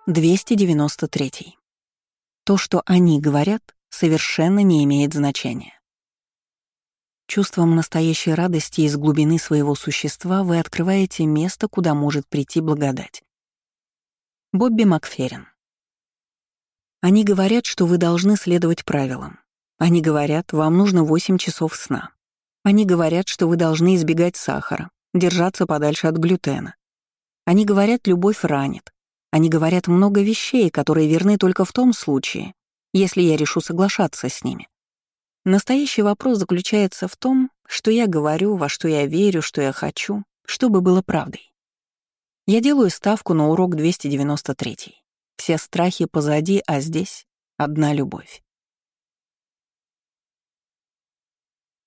293. То, что они говорят, совершенно не имеет значения. Чувством настоящей радости из глубины своего существа вы открываете место, куда может прийти благодать. Бобби Макферрин. Они говорят, что вы должны следовать правилам. Они говорят, вам нужно 8 часов сна. Они говорят, что вы должны избегать сахара, держаться подальше от глютена. Они говорят, любовь ранит. Они говорят много вещей, которые верны только в том случае, если я решу соглашаться с ними. Настоящий вопрос заключается в том, что я говорю, во что я верю, что я хочу, чтобы было правдой. Я делаю ставку на урок 293. Все страхи позади, а здесь одна любовь.